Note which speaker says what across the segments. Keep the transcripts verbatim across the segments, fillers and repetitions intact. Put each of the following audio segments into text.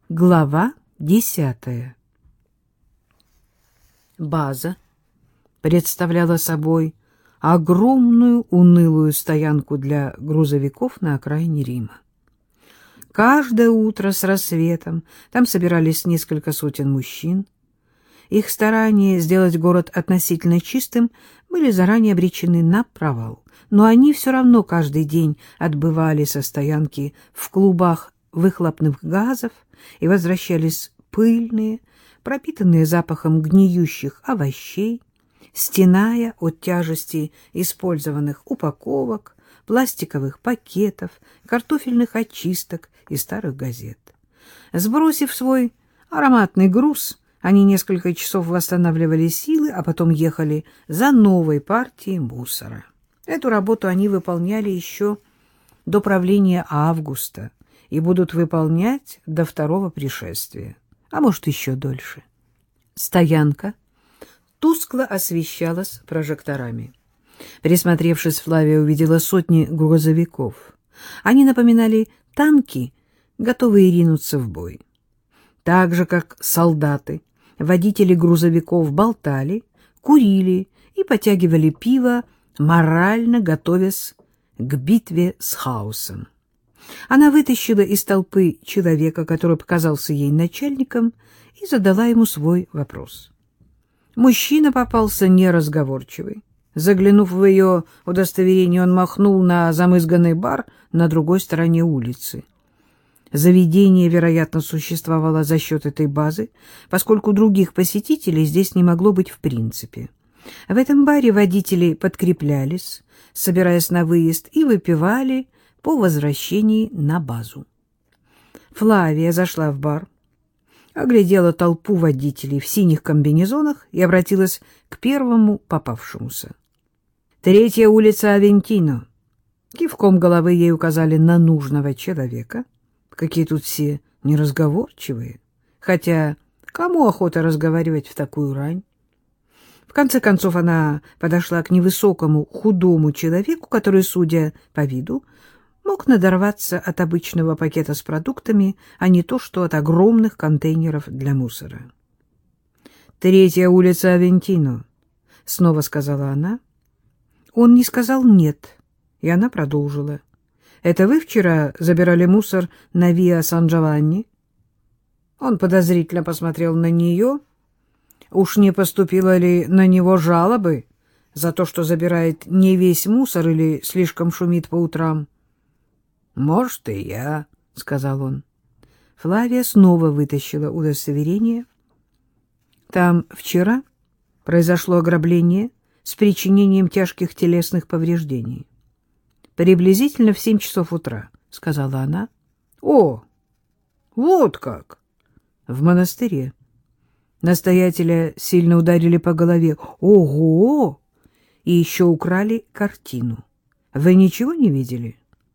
Speaker 1: Глава десятая. База представляла собой огромную унылую стоянку для грузовиков на окраине Рима. Каждое утро с рассветом там собирались несколько сотен мужчин. Их старания сделать город относительно чистым были заранее обречены на провал, но они все равно каждый день отбывали со стоянки в клубах выхлопных газов и возвращались пыльные, пропитанные запахом гниющих овощей, стеная от тяжести использованных упаковок, пластиковых пакетов, картофельных очисток и старых газет. Сбросив свой ароматный груз, они несколько часов восстанавливали силы, а потом ехали за новой партией мусора. Эту работу они выполняли еще до правления Августа и будут выполнять до второго пришествия, а может, еще дольше. Стоянка тускло освещалась прожекторами. Присмотревшись, Флавия увидела сотни грузовиков. Они напоминали танки, готовые ринуться в бой. Так же, как солдаты, водители грузовиков болтали, курили и потягивали пиво, морально готовясь к битве с хаосом. Она вытащила из толпы человека, который показался ей начальником, и задала ему свой вопрос. Мужчина попался неразговорчивый. Заглянув в ее удостоверение, он махнул на замызганный бар на другой стороне улицы. Заведение, вероятно, существовало за счет этой базы, поскольку других посетителей здесь не могло быть в принципе. В этом баре водители подкреплялись, собираясь на выезд, и выпивали по возвращении на базу. Флавия зашла в бар, оглядела толпу водителей в синих комбинезонах и обратилась к первому попавшемуся. «Третья улица Авентино». Кивком головы ей указали на нужного человека. Какие тут все неразговорчивые. Хотя кому охота разговаривать в такую рань? В конце концов она подошла к невысокому худому человеку, который, судя по виду, мог надорваться от обычного пакета с продуктами, а не то что от огромных контейнеров для мусора. «Третья улица Авентино», — снова сказала она. Он не сказал «нет», и она продолжила. «Это вы вчера забирали мусор на Виа Сан-Джованни?» Он подозрительно посмотрел на нее. Уж не поступило ли на него жалобы за то, что забирает не весь мусор или слишком шумит по утрам? «Может, и я», — сказал он. Флавия снова вытащила удостоверение. «Там вчера произошло ограбление с причинением тяжких телесных повреждений. Приблизительно в семь часов утра», — сказала она. «О, вот как!» «В монастыре. Настоятеля сильно ударили по голове. Ого! И еще украли картину. Вы ничего не видели?»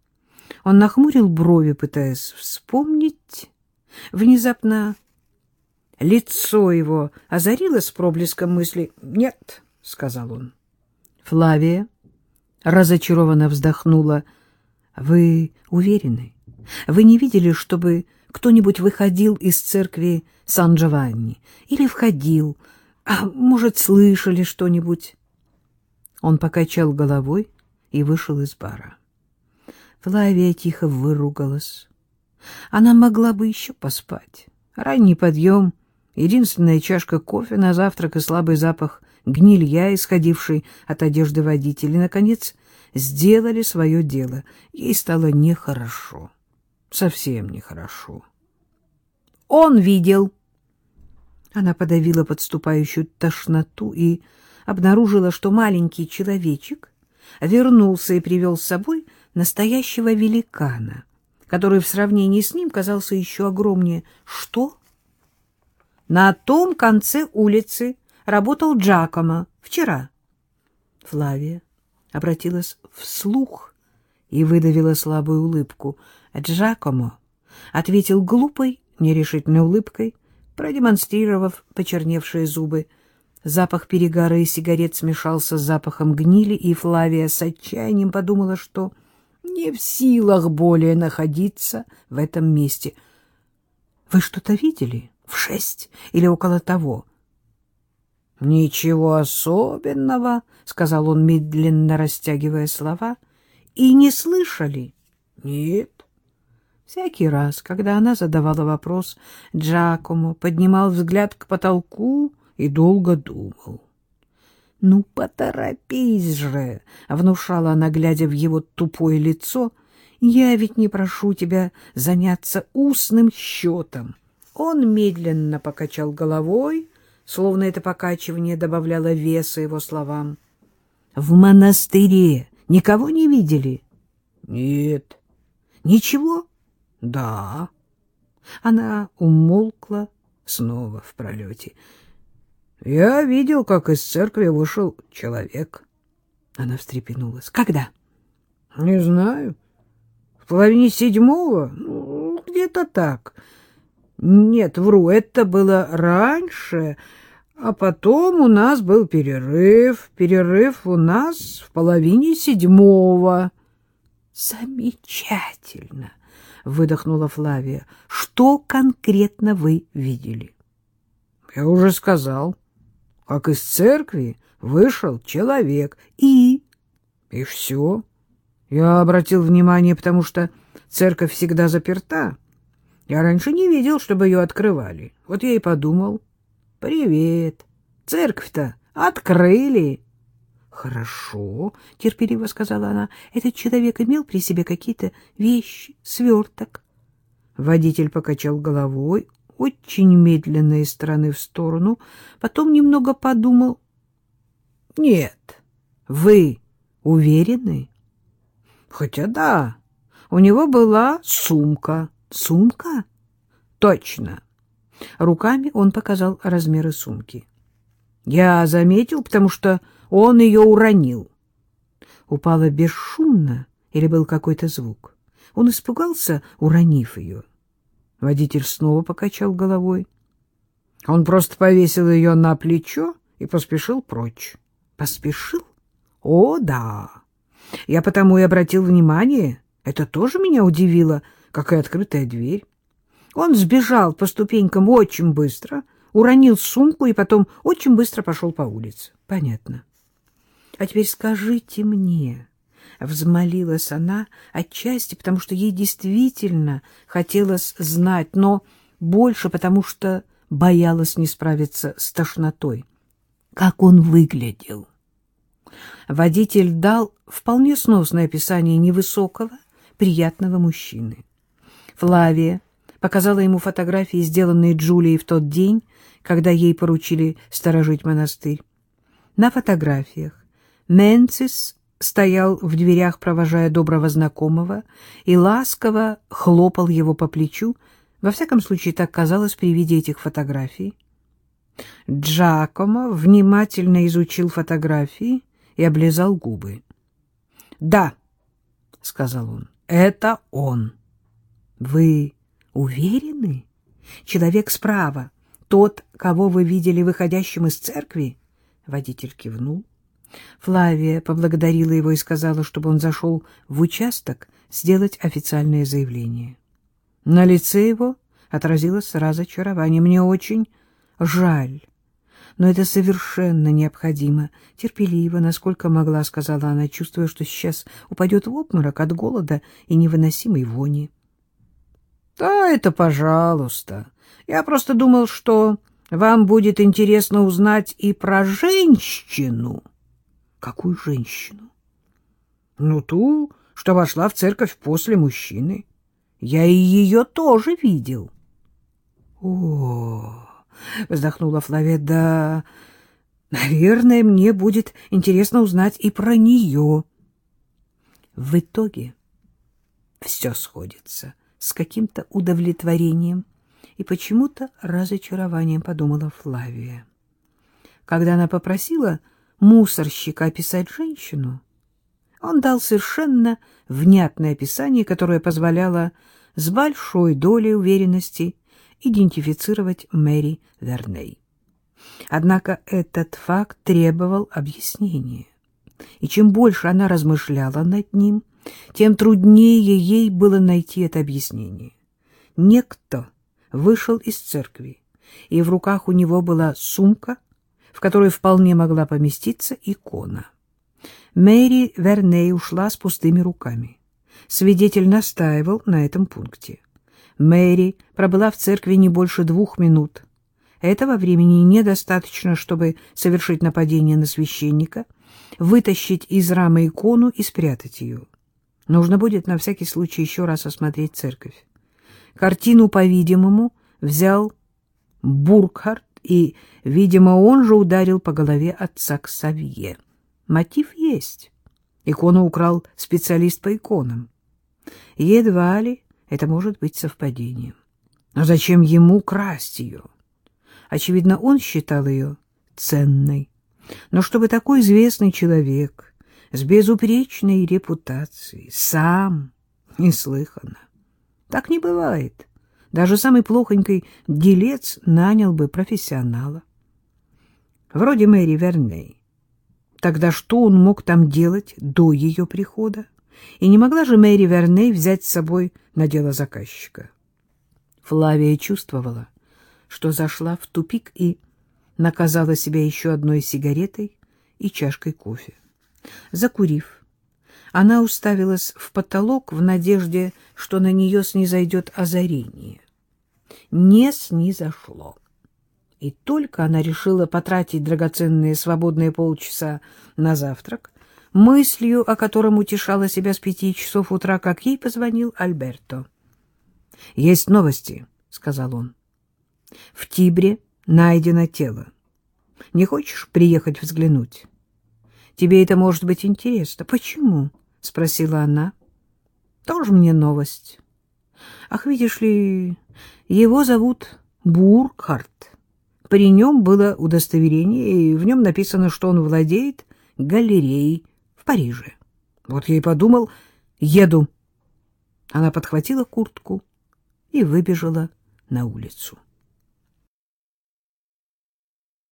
Speaker 1: Он нахмурил брови, пытаясь вспомнить. Внезапно лицо его озарилось проблеском мысли. «Нет», — сказал он. Флавия разочарованно вздохнула. «Вы уверены? Вы не видели, чтобы кто-нибудь выходил из церкви Сан-Джованни? Или входил? А может, слышали что-нибудь?» Он покачал головой и вышел из бара. Флавия тихо выругалась. Она могла бы еще поспать. Ранний подъем, единственная чашка кофе на завтрак и слабый запах гнилья, исходивший от одежды водителей, наконец, сделали свое дело. Ей стало нехорошо. Совсем нехорошо. Он видел. Она подавила подступающую тошноту и обнаружила, что маленький человечек вернулся и привел с собой настоящего великана, который в сравнении с ним казался еще огромнее. Что? На том конце улицы работал Джакомо вчера. Флавия обратилась вслух и выдавила слабую улыбку. Джакомо ответил глупой, нерешительной улыбкой, продемонстрировав почерневшие зубы. Запах перегара и сигарет смешался с запахом гнили, и Флавия с отчаянием подумала, что не в силах более находиться в этом месте. Вы что-то видели? В шесть или около того? — Ничего особенного, — сказал он, медленно растягивая слова. — И не слышали? — Нет. Всякий раз, когда она задавала вопрос, Джакомо поднимал взгляд к потолку и долго думал. — Ну, поторопись же, — внушала она, глядя в его тупое лицо. — Я ведь не прошу тебя заняться устным счетом. Он медленно покачал головой, словно это покачивание добавляло веса его словам. — В монастыре никого не видели? — Нет. — Ничего? — Да. Она умолкла снова в пролете. — Я видел, как из церкви вышел человек. Она встрепенулась. — Когда? — Не знаю. В половине седьмого? Ну, где-то так. Нет, вру, это было раньше, а потом у нас был перерыв. Перерыв у нас в половине седьмого. — Замечательно! — выдохнула Флавия. — Что конкретно вы видели? — Я уже сказал, как из церкви вышел человек. И? И все. Я обратил внимание, потому что церковь всегда заперта. Я раньше не видел, чтобы ее открывали. Вот я и подумал. Привет. Церковь-то открыли. Хорошо, терпеливо сказала она. Этот человек имел при себе какие-то вещи, сверток. Водитель покачал головой очень медленно из стороны в сторону, потом немного подумал. Нет, вы уверены? Хотя да, у него была сумка. Сумка? Точно. Руками он показал размеры сумки. Я заметил, потому что он ее уронил. Упала бесшумно или был какой-то звук? Он испугался, уронив ее. Водитель снова покачал головой. Он просто повесил ее на плечо и поспешил прочь. Поспешил? О, да. Я потому и обратил внимание. Это тоже меня удивило, как и открытая дверь. Он сбежал по ступенькам очень быстро, уронил сумку и потом очень быстро пошел по улице. Понятно. А теперь скажите мне, — взмолилась она отчасти, потому что ей действительно хотелось знать, но больше потому что боялась не справиться с тошнотой. Как он выглядел? Водитель дал вполне сносное описание невысокого, приятного мужчины. Флавия показала ему фотографии, сделанные Джулией в тот день, когда ей поручили сторожить монастырь. На фотографиях Менцис стоял в дверях, провожая доброго знакомого, и ласково хлопал его по плечу. Во всяком случае, так казалось при виде этих фотографий. Джакомо внимательно изучил фотографии и облизал губы. — Да, — сказал он, — это он. — Вы уверены? Человек справа, тот, кого вы видели выходящим из церкви? Водитель кивнул. Флавия поблагодарила его и сказала, чтобы он зашел в участок сделать официальное заявление. На лице его отразилось разочарование. Мне очень жаль, но это совершенно необходимо. Терпеливо, насколько могла, сказала она, чувствуя, что сейчас упадет в обморок от голода и невыносимой вони. — Да, это пожалуйста. Я просто думал, что вам будет интересно узнать и про женщину. — Какую женщину? — Ну, ту, что вошла в церковь после мужчины. Я и ее тоже видел. — О, — вздохнула Флавия, — да, наверное, мне будет интересно узнать и про нее. В итоге все сходится с каким-то удовлетворением и почему-то разочарованием, подумала Флавия. Когда она попросила мусорщика описать женщину, он дал совершенно внятное описание, которое позволяло с большой долей уверенности идентифицировать Мэри Верней. Однако этот факт требовал объяснения, и чем больше она размышляла над ним, тем труднее ей было найти это объяснение. Некто вышел из церкви, и в руках у него была сумка, в которой вполне могла поместиться икона. Мэри Верней ушла с пустыми руками. Свидетель настаивал на этом пункте. Мэри пробыла в церкви не больше двух минут. Этого времени недостаточно, чтобы совершить нападение на священника, вытащить из рамы икону и спрятать ее. Нужно будет на всякий случай еще раз осмотреть церковь. Картину, по-видимому, взял Буркхарт, и, видимо, он же ударил по голове отца Ксавье. Мотив есть. Икону украл специалист по иконам. Едва ли это может быть совпадением. Но зачем ему красть ее? Очевидно, он считал ее ценной. Но чтобы такой известный человек с безупречной репутацией сам, неслыханно. Так не бывает. Даже самый плохонький делец нанял бы профессионала. Вроде Мэри Верней. Тогда что он мог там делать до ее прихода? И не могла же Мэри Верней взять с собой на дело заказчика? Флавия чувствовала, что зашла в тупик и наказала себя еще одной сигаретой и чашкой кофе. Закурив, она уставилась в потолок в надежде, что на нее снизойдет озарение. Не снизошло. И только она решила потратить драгоценные свободные полчаса на завтрак, мыслью о котором утешала себя с пяти часов утра, как ей позвонил Альберто. — Есть новости, — сказал он. — В Тибре найдено тело. Не хочешь приехать взглянуть? Тебе это может быть интересно. — Почему? — спросила она. — Тоже мне новость. Ах, видишь ли, его зовут Буркхарт. При нем было удостоверение, и в нем написано, что он владеет галереей в Париже. Вот я и подумал, еду. Она подхватила куртку и выбежала на улицу.